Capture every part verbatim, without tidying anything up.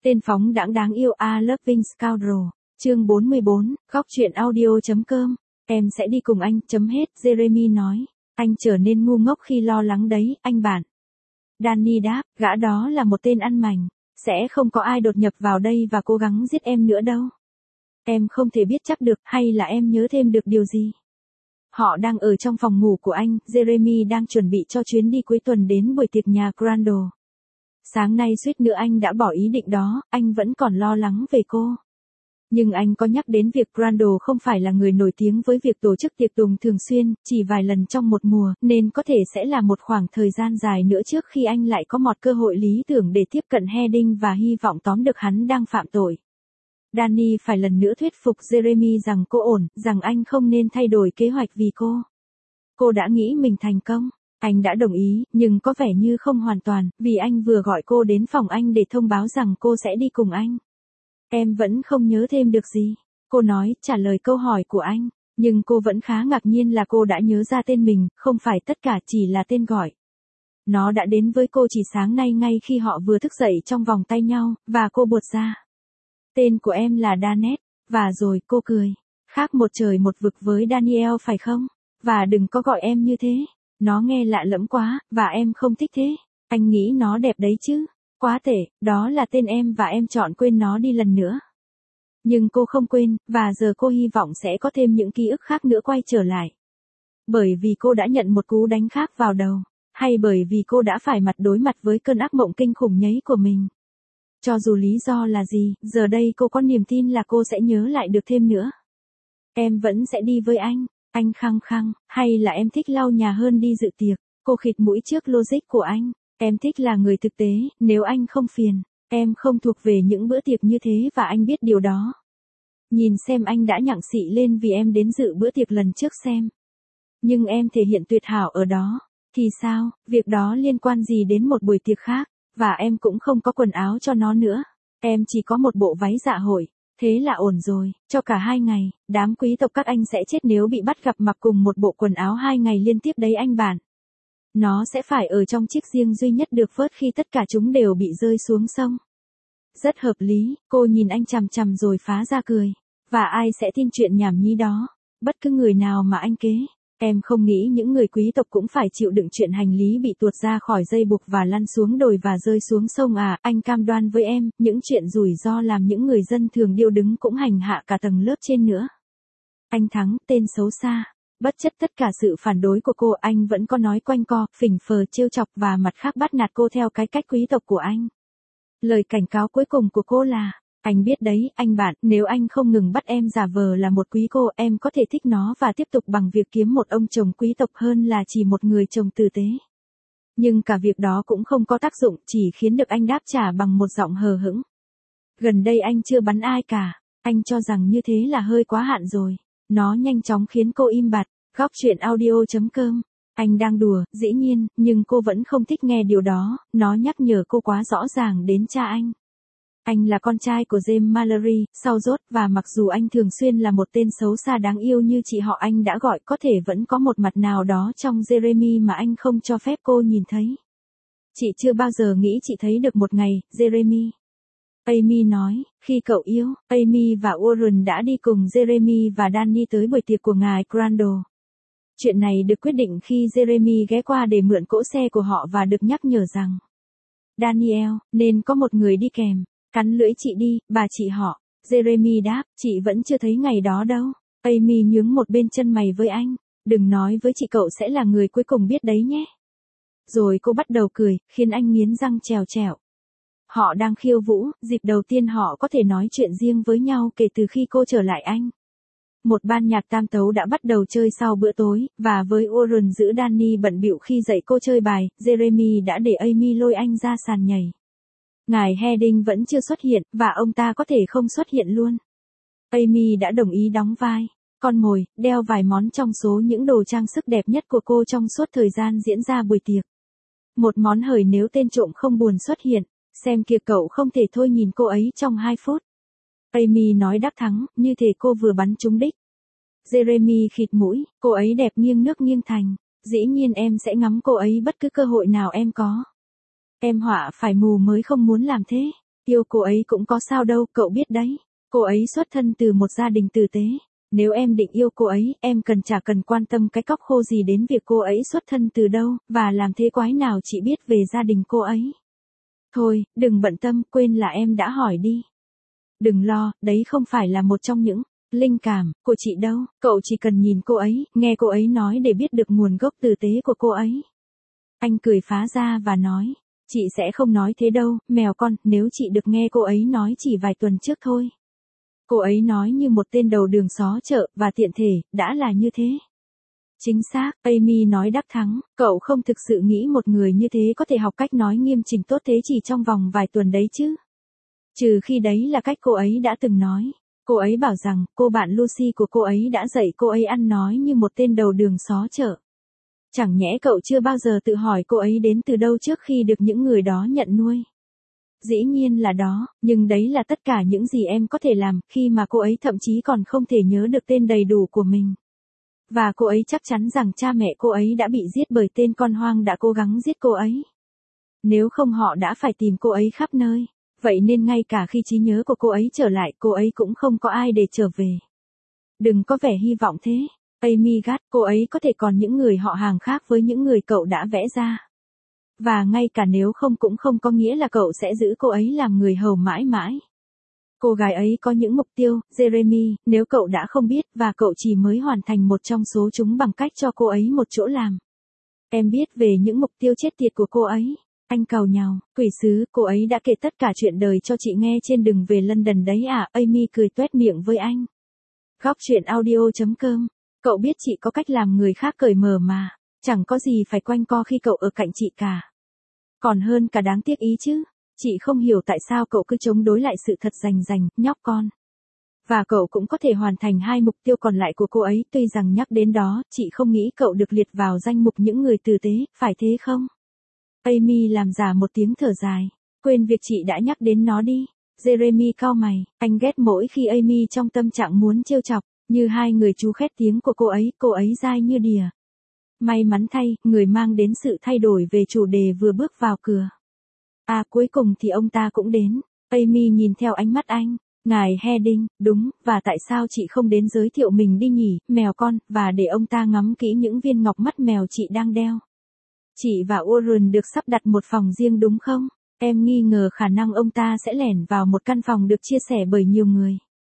Tên phóng đãng đáng yêu A Loving Scoundrel, chương bốn mươi bốn, góc truyện audio.com. Em sẽ đi cùng anh, chấm hết, Jeremy nói. Anh trở nên ngu ngốc khi lo lắng đấy, anh bạn. Danny đáp, gã đó là một tên ăn mành. Sẽ không có ai đột nhập vào đây và cố gắng giết em nữa đâu. Em không thể biết chắc được, hay là em nhớ thêm được điều gì? Họ đang ở trong phòng ngủ của anh, Jeremy đang chuẩn bị cho chuyến đi cuối tuần đến buổi tiệc nhà Crandall. Sáng nay suýt nữa anh đã bỏ ý định đó, anh vẫn còn lo lắng về cô. Nhưng anh có nhắc đến việc Crandall không phải là người nổi tiếng với việc tổ chức tiệc tùng thường xuyên, chỉ vài lần trong một mùa, nên có thể sẽ là một khoảng thời gian dài nữa trước khi anh lại có một cơ hội lý tưởng để tiếp cận Heading và hy vọng tóm được hắn đang phạm tội. Danny phải lần nữa thuyết phục Jeremy rằng cô ổn, rằng anh không nên thay đổi kế hoạch vì cô. Cô đã nghĩ mình thành công. Anh đã đồng ý, nhưng có vẻ như không hoàn toàn, vì anh vừa gọi cô đến phòng anh để thông báo rằng cô sẽ đi cùng anh. Em vẫn không nhớ thêm được gì. Cô nói, trả lời câu hỏi của anh. Nhưng cô vẫn khá ngạc nhiên là cô đã nhớ ra tên mình, không phải tất cả chỉ là tên gọi. Nó đã đến với cô chỉ sáng nay ngay khi họ vừa thức dậy trong vòng tay nhau, và cô buột ra. Tên của em là Danet, và rồi cô cười. Khác một trời một vực với Daniel phải không? Và đừng có gọi em như thế. Nó nghe lạ lẫm quá, và em không thích thế. Anh nghĩ nó đẹp đấy chứ. Quá tệ, đó là tên em và em chọn quên nó đi lần nữa. Nhưng cô không quên, và giờ cô hy vọng sẽ có thêm những ký ức khác nữa quay trở lại. Bởi vì cô đã nhận một cú đánh khác vào đầu, hay bởi vì cô đã phải mặt đối mặt với cơn ác mộng kinh khủng nhấy của mình. Cho dù lý do là gì, giờ đây cô có niềm tin là cô sẽ nhớ lại được thêm nữa. Em vẫn sẽ đi với anh. Anh khăng khăng, hay là em thích lau nhà hơn đi dự tiệc? Cô khịt mũi trước logic của anh. Em thích là người thực tế, nếu anh không phiền. Em không thuộc về những bữa tiệc như thế và anh biết điều đó. Nhìn xem anh đã nhặng xị lên vì em đến dự bữa tiệc lần trước xem. Nhưng em thể hiện tuyệt hảo ở đó. Thì sao, việc đó liên quan gì đến một buổi tiệc khác? Và em cũng không có quần áo cho nó nữa. Em chỉ có một bộ váy dạ hội. Thế là ổn rồi, cho cả hai ngày, đám quý tộc các anh sẽ chết nếu bị bắt gặp mặc cùng một bộ quần áo hai ngày liên tiếp đấy anh bạn. Nó sẽ phải ở trong chiếc riêng duy nhất được vớt khi tất cả chúng đều bị rơi xuống sông. Rất hợp lý, cô nhìn anh chằm chằm rồi phá ra cười. Và ai sẽ tin chuyện nhảm nhí đó? Bất cứ người nào mà anh kế. Em không nghĩ những người quý tộc cũng phải chịu đựng chuyện hành lý bị tuột ra khỏi dây buộc và lăn xuống đồi và rơi xuống sông à, anh cam đoan với em, những chuyện rủi ro làm những người dân thường điêu đứng cũng hành hạ cả tầng lớp trên nữa. Anh thắng, tên xấu xa. Bất chấp tất cả sự phản đối của cô, anh vẫn có nói quanh co, phỉnh phờ trêu chọc và mặt khác bắt nạt cô theo cái cách quý tộc của anh. Lời cảnh cáo cuối cùng của cô là, anh biết đấy, anh bạn, nếu anh không ngừng bắt em giả vờ là một quý cô, em có thể thích nó và tiếp tục bằng việc kiếm một ông chồng quý tộc hơn là chỉ một người chồng tử tế. Nhưng cả việc đó cũng không có tác dụng, chỉ khiến được anh đáp trả bằng một giọng hờ hững. Gần đây anh chưa bắn ai cả, anh cho rằng như thế là hơi quá hạn rồi. Nó nhanh chóng khiến cô im bặt, góc truyện audio.com. Anh đang đùa, dĩ nhiên, nhưng cô vẫn không thích nghe điều đó, nó nhắc nhở cô quá rõ ràng đến cha anh. Anh là con trai của James Mallory, sau rốt, và mặc dù anh thường xuyên là một tên xấu xa đáng yêu như chị họ anh đã gọi, có thể vẫn có một mặt nào đó trong Jeremy mà anh không cho phép cô nhìn thấy. Chị chưa bao giờ nghĩ chị thấy được một ngày, Jeremy. Amy nói, khi cậu yêu, Amy và Warren đã đi cùng Jeremy và Danny tới buổi tiệc của ngài Crandall. Chuyện này được quyết định khi Jeremy ghé qua để mượn cỗ xe của họ và được nhắc nhở rằng Daniel, nên có một người đi kèm. Cắn lưỡi chị đi, bà chị họ. Jeremy đáp, chị vẫn chưa thấy ngày đó đâu. Amy nhướng một bên chân mày với anh. Đừng nói với chị cậu sẽ là người cuối cùng biết đấy nhé. Rồi cô bắt đầu cười, khiến anh nghiến răng trèo trèo. Họ đang khiêu vũ, dịp đầu tiên họ có thể nói chuyện riêng với nhau kể từ khi cô trở lại Anh. Một ban nhạc tam tấu đã bắt đầu chơi sau bữa tối, và với Warren giữ Danny bận bịu khi dạy cô chơi bài, Jeremy đã để Amy lôi anh ra sàn nhảy. Ngài Heading vẫn chưa xuất hiện, và ông ta có thể không xuất hiện luôn. Amy đã đồng ý đóng vai con mồi, đeo vài món trong số những đồ trang sức đẹp nhất của cô trong suốt thời gian diễn ra buổi tiệc. Một món hời nếu tên trộm không buồn xuất hiện. Xem kìa cậu không thể thôi nhìn cô ấy trong hai phút. Amy nói đắc thắng, như thể cô vừa bắn trúng đích. Jeremy khịt mũi, cô ấy đẹp nghiêng nước nghiêng thành. Dĩ nhiên em sẽ ngắm cô ấy bất cứ cơ hội nào em có. Em họa phải mù mới không muốn làm thế. Yêu cô ấy cũng có sao đâu, cậu biết đấy. Cô ấy xuất thân từ một gia đình tử tế. Nếu em định yêu cô ấy, em cần chả cần quan tâm cái cóc khô gì đến việc cô ấy xuất thân từ đâu, và làm thế quái nào chị biết về gia đình cô ấy. Thôi, đừng bận tâm, quên là em đã hỏi đi. Đừng lo, đấy không phải là một trong những linh cảm của chị đâu, cậu chỉ cần nhìn cô ấy, nghe cô ấy nói để biết được nguồn gốc tử tế của cô ấy. Anh cười phá ra và nói, chị sẽ không nói thế đâu, mèo con, nếu chị được nghe cô ấy nói chỉ vài tuần trước thôi. Cô ấy nói như một tên đầu đường xó chợ, và tiện thể, đã là như thế. Chính xác, Amy nói đắc thắng, cậu không thực sự nghĩ một người như thế có thể học cách nói nghiêm chỉnh tốt thế chỉ trong vòng vài tuần đấy chứ. Trừ khi đấy là cách cô ấy đã từng nói. Cô ấy bảo rằng, cô bạn Lucy của cô ấy đã dạy cô ấy ăn nói như một tên đầu đường xó chợ. Chẳng nhẽ cậu chưa bao giờ tự hỏi cô ấy đến từ đâu trước khi được những người đó nhận nuôi. Dĩ nhiên là đó, nhưng đấy là tất cả những gì em có thể làm, khi mà cô ấy thậm chí còn không thể nhớ được tên đầy đủ của mình. Và cô ấy chắc chắn rằng cha mẹ cô ấy đã bị giết bởi tên con hoang đã cố gắng giết cô ấy. Nếu không họ đã phải tìm cô ấy khắp nơi. Vậy nên ngay cả khi trí nhớ của cô ấy trở lại, cô ấy cũng không có ai để trở về. Đừng có vẻ hy vọng thế. Amy gắt, cô ấy có thể còn những người họ hàng khác với những người cậu đã vẽ ra. Và ngay cả nếu không cũng không có nghĩa là cậu sẽ giữ cô ấy làm người hầu mãi mãi. Cô gái ấy có những mục tiêu, Jeremy, nếu cậu đã không biết, và cậu chỉ mới hoàn thành một trong số chúng bằng cách cho cô ấy một chỗ làm. Em biết về những mục tiêu chết tiệt của cô ấy. Anh càu nhàu, quỷ sứ, cô ấy đã kể tất cả chuyện đời cho chị nghe trên đường về London đấy à, Amy cười tuét miệng với anh. Góc chuyện audio chấm com, cậu biết chị có cách làm người khác cởi mở mà, chẳng có gì phải quanh co khi cậu ở cạnh chị cả. Còn hơn cả đáng tiếc ý chứ, chị không hiểu tại sao cậu cứ chống đối lại sự thật rành rành, nhóc con. Và cậu cũng có thể hoàn thành hai mục tiêu còn lại của cô ấy, tuy rằng nhắc đến đó, chị không nghĩ cậu được liệt vào danh mục những người tử tế, phải thế không? Amy làm giả một tiếng thở dài. Quên việc chị đã nhắc đến nó đi. Jeremy cau mày, anh ghét mỗi khi Amy trong tâm trạng muốn trêu chọc, như hai người chú khét tiếng của cô ấy, cô ấy dai như đìa. May mắn thay, người mang đến sự thay đổi về chủ đề vừa bước vào cửa. À cuối cùng thì ông ta cũng đến. Amy nhìn theo ánh mắt anh. Ngài Heading, đúng, và tại sao chị không đến giới thiệu mình đi nhỉ, mèo con, và để ông ta ngắm kỹ những viên ngọc mắt mèo chị đang đeo. Chị và Warren được sắp đặt một phòng riêng đúng không? Em nghi ngờ khả năng ông ta sẽ lẻn vào một căn phòng được chia sẻ bởi nhiều người.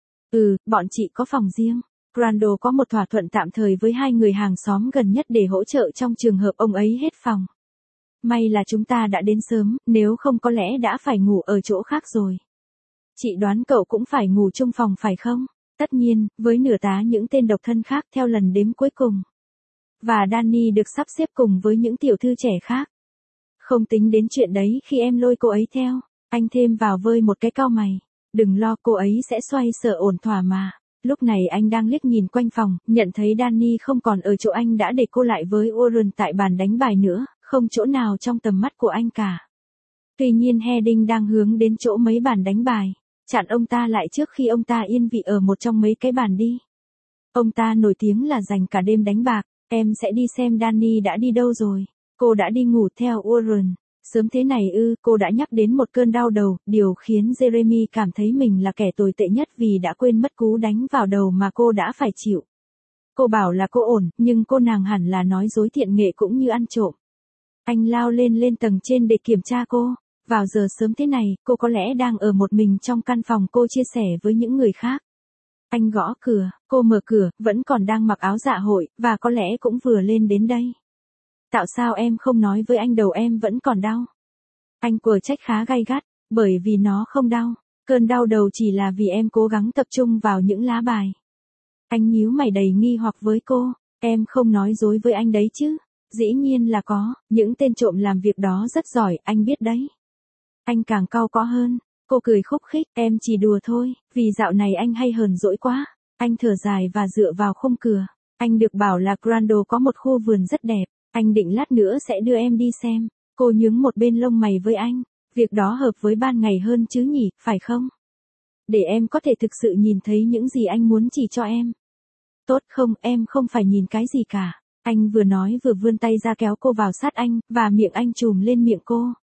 Ừ, bọn chị có phòng riêng. Crandall có một thỏa thuận tạm thời với hai người hàng xóm gần nhất để hỗ trợ trong trường hợp ông ấy hết phòng. May là chúng ta đã đến sớm, nếu không có lẽ đã phải ngủ ở chỗ khác rồi. Chị đoán cậu cũng phải ngủ chung phòng phải không? Tất nhiên, với nửa tá những tên độc thân khác theo lần đếm cuối cùng. Và Danny được sắp xếp cùng với những tiểu thư trẻ khác. Không tính đến chuyện đấy khi em lôi cô ấy theo. Anh thêm vào vơi một cái cau mày. Đừng lo, cô ấy sẽ xoay sở ổn thỏa mà. Lúc này anh đang liếc nhìn quanh phòng, nhận thấy Danny không còn ở chỗ anh đã để cô lại với Warren tại bàn đánh bài nữa, không chỗ nào trong tầm mắt của anh cả. Tuy nhiên Heading đang hướng đến chỗ mấy bàn đánh bài, chặn ông ta lại trước khi ông ta yên vị ở một trong mấy cái bàn đi. Ông ta nổi tiếng là dành cả đêm đánh bạc. Em sẽ đi xem Danny đã đi đâu rồi. Cô đã đi ngủ theo Warren. Sớm thế này ư, cô đã nhắc đến một cơn đau đầu, điều khiến Jeremy cảm thấy mình là kẻ tồi tệ nhất vì đã quên mất cú đánh vào đầu mà cô đã phải chịu. Cô bảo là cô ổn, nhưng cô nàng hẳn là nói dối thiện nghệ cũng như ăn trộm. Anh lao lên lên tầng trên để kiểm tra cô. Vào giờ sớm thế này, cô có lẽ đang ở một mình trong căn phòng cô chia sẻ với những người khác. Anh gõ cửa, cô mở cửa, vẫn còn đang mặc áo dạ hội, và có lẽ cũng vừa lên đến đây. Tại sao em không nói với anh đầu em vẫn còn đau? Anh quở trách khá gay gắt, bởi vì nó không đau. Cơn đau đầu chỉ là vì em cố gắng tập trung vào những lá bài. Anh nhíu mày đầy nghi hoặc với cô, em không nói dối với anh đấy chứ? Dĩ nhiên là có, những tên trộm làm việc đó rất giỏi, anh biết đấy. Anh càng cau có hơn. Cô cười khúc khích, em chỉ đùa thôi, vì dạo này anh hay hờn dỗi quá. Anh thở dài và dựa vào khung cửa. Anh được bảo là Crandall có một khu vườn rất đẹp. Anh định lát nữa sẽ đưa em đi xem. Cô nhướng một bên lông mày với anh. Việc đó hợp với ban ngày hơn chứ nhỉ, phải không? Để em có thể thực sự nhìn thấy những gì anh muốn chỉ cho em. Tốt không, em không phải nhìn cái gì cả. Anh vừa nói vừa vươn tay ra kéo cô vào sát anh, và miệng anh chùm lên miệng cô.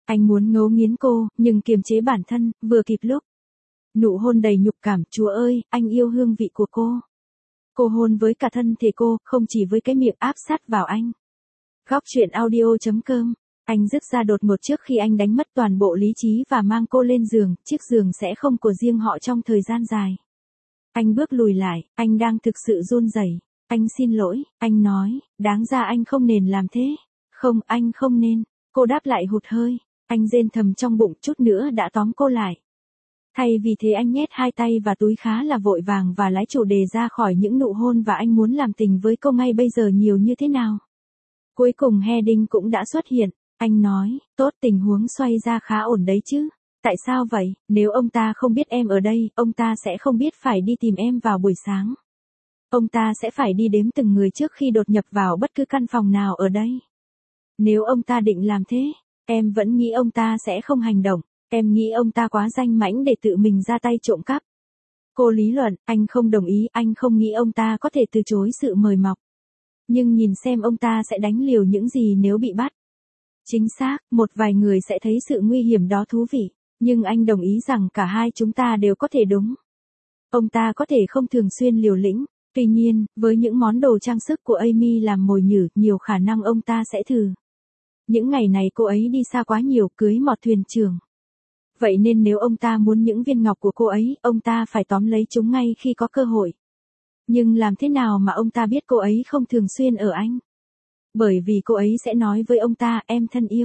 Anh muốn ngấu nghiến cô, nhưng kiềm chế bản thân, vừa kịp lúc. Nụ hôn đầy nhục cảm, Chúa ơi, anh yêu hương vị của cô. Cô hôn với cả thân thể cô, không chỉ với cái miệng áp sát vào anh. Góc truyện audio.com. Anh dứt ra đột ngột trước khi anh đánh mất toàn bộ lý trí và mang cô lên giường, chiếc giường sẽ không của riêng họ trong thời gian dài. Anh bước lùi lại, anh đang thực sự run rẩy. Anh xin lỗi, anh nói, đáng ra anh không nên làm thế. Không, anh không nên. Cô đáp lại hụt hơi. Anh rên thầm trong bụng, chút nữa đã tóm cô lại. Thay vì thế anh nhét hai tay và túi khá là vội vàng và lái chủ đề ra khỏi những nụ hôn và anh muốn làm tình với cô ngay bây giờ nhiều như thế nào. Cuối cùng heading cũng đã xuất hiện. Anh nói, tốt, tình huống xoay ra khá ổn đấy chứ. Tại sao vậy? Nếu ông ta không biết em ở đây, ông ta sẽ không biết phải đi tìm em vào buổi sáng. Ông ta sẽ phải đi đếm từng người trước khi đột nhập vào bất cứ căn phòng nào ở đây. Nếu ông ta định làm thế, em vẫn nghĩ ông ta sẽ không hành động. Em nghĩ ông ta quá danh mãnh để tự mình ra tay trộm cắp. Cô lý luận, anh không đồng ý, anh không nghĩ ông ta có thể từ chối sự mời mọc. Nhưng nhìn xem ông ta sẽ đánh liều những gì nếu bị bắt. Chính xác, một vài người sẽ thấy sự nguy hiểm đó thú vị, nhưng anh đồng ý rằng cả hai chúng ta đều có thể đúng. Ông ta có thể không thường xuyên liều lĩnh, tuy nhiên, với những món đồ trang sức của Amy làm mồi nhử, nhiều khả năng ông ta sẽ thử. Những ngày này cô ấy đi xa quá nhiều, cưới mọt thuyền trưởng. Vậy nên nếu ông ta muốn những viên ngọc của cô ấy, ông ta phải tóm lấy chúng ngay khi có cơ hội. Nhưng làm thế nào mà ông ta biết cô ấy không thường xuyên ở anh? Bởi vì cô ấy sẽ nói với ông ta, em thân yêu.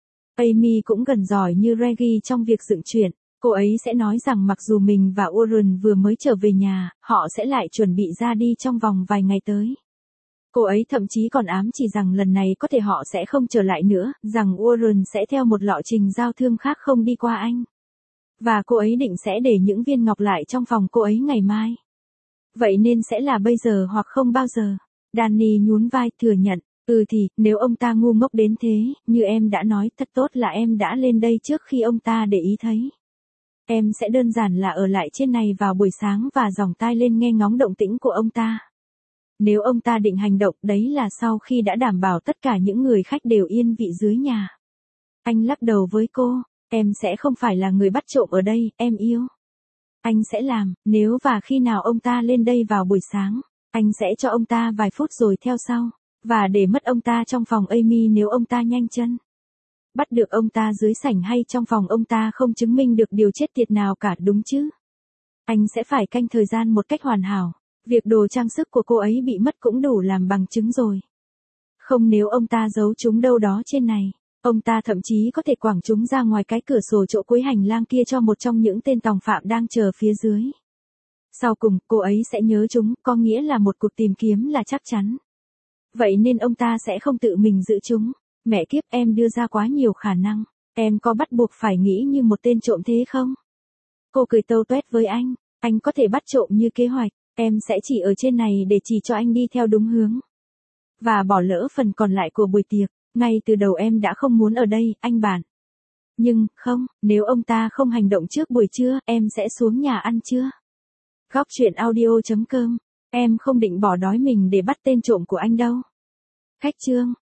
Amy cũng gần giỏi như Reggie trong việc dựng chuyện. Cô ấy sẽ nói rằng mặc dù mình và Warren vừa mới trở về nhà, họ sẽ lại chuẩn bị ra đi trong vòng vài ngày tới. Cô ấy thậm chí còn ám chỉ rằng lần này có thể họ sẽ không trở lại nữa, rằng Warren sẽ theo một lộ trình giao thương khác không đi qua anh. Và cô ấy định sẽ để những viên ngọc lại trong phòng cô ấy ngày mai. Vậy nên sẽ là bây giờ hoặc không bao giờ. Danny nhún vai thừa nhận, ừ thì, nếu ông ta ngu ngốc đến thế, như em đã nói, thật tốt là em đã lên đây trước khi ông ta để ý thấy. Em sẽ đơn giản là ở lại trên này vào buổi sáng và giòng tai lên nghe ngóng động tĩnh của ông ta. Nếu ông ta định hành động, đấy là sau khi đã đảm bảo tất cả những người khách đều yên vị dưới nhà. Anh lắc đầu với cô, em sẽ không phải là người bắt trộm ở đây, em yêu. Anh sẽ làm, nếu và khi nào ông ta lên đây vào buổi sáng, anh sẽ cho ông ta vài phút rồi theo sau, và để mất ông ta trong phòng Amy nếu ông ta nhanh chân. Bắt được ông ta dưới sảnh hay trong phòng ông ta không chứng minh được điều chết tiệt nào cả, đúng chứ? Anh sẽ phải canh thời gian một cách hoàn hảo. Việc đồ trang sức của cô ấy bị mất cũng đủ làm bằng chứng rồi. Không, nếu ông ta giấu chúng đâu đó trên này, ông ta thậm chí có thể quẳng chúng ra ngoài cái cửa sổ chỗ cuối hành lang kia cho một trong những tên tòng phạm đang chờ phía dưới. Sau cùng, cô ấy sẽ nhớ chúng, có nghĩa là một cuộc tìm kiếm là chắc chắn. Vậy nên ông ta sẽ không tự mình giữ chúng. Mẹ kiếp, em đưa ra quá nhiều khả năng. Em có bắt buộc phải nghĩ như một tên trộm thế không? Cô cười tâu tuét với anh. Anh có thể bắt trộm như kế hoạch. Em sẽ chỉ ở trên này để chỉ cho anh đi theo đúng hướng. Và bỏ lỡ phần còn lại của buổi tiệc. Ngay từ đầu em đã không muốn ở đây, anh bạn. Nhưng, không, nếu ông ta không hành động trước buổi trưa, em sẽ xuống nhà ăn trưa. Góc truyện audio.com. Em không định bỏ đói mình để bắt tên trộm của anh đâu. Khách trương.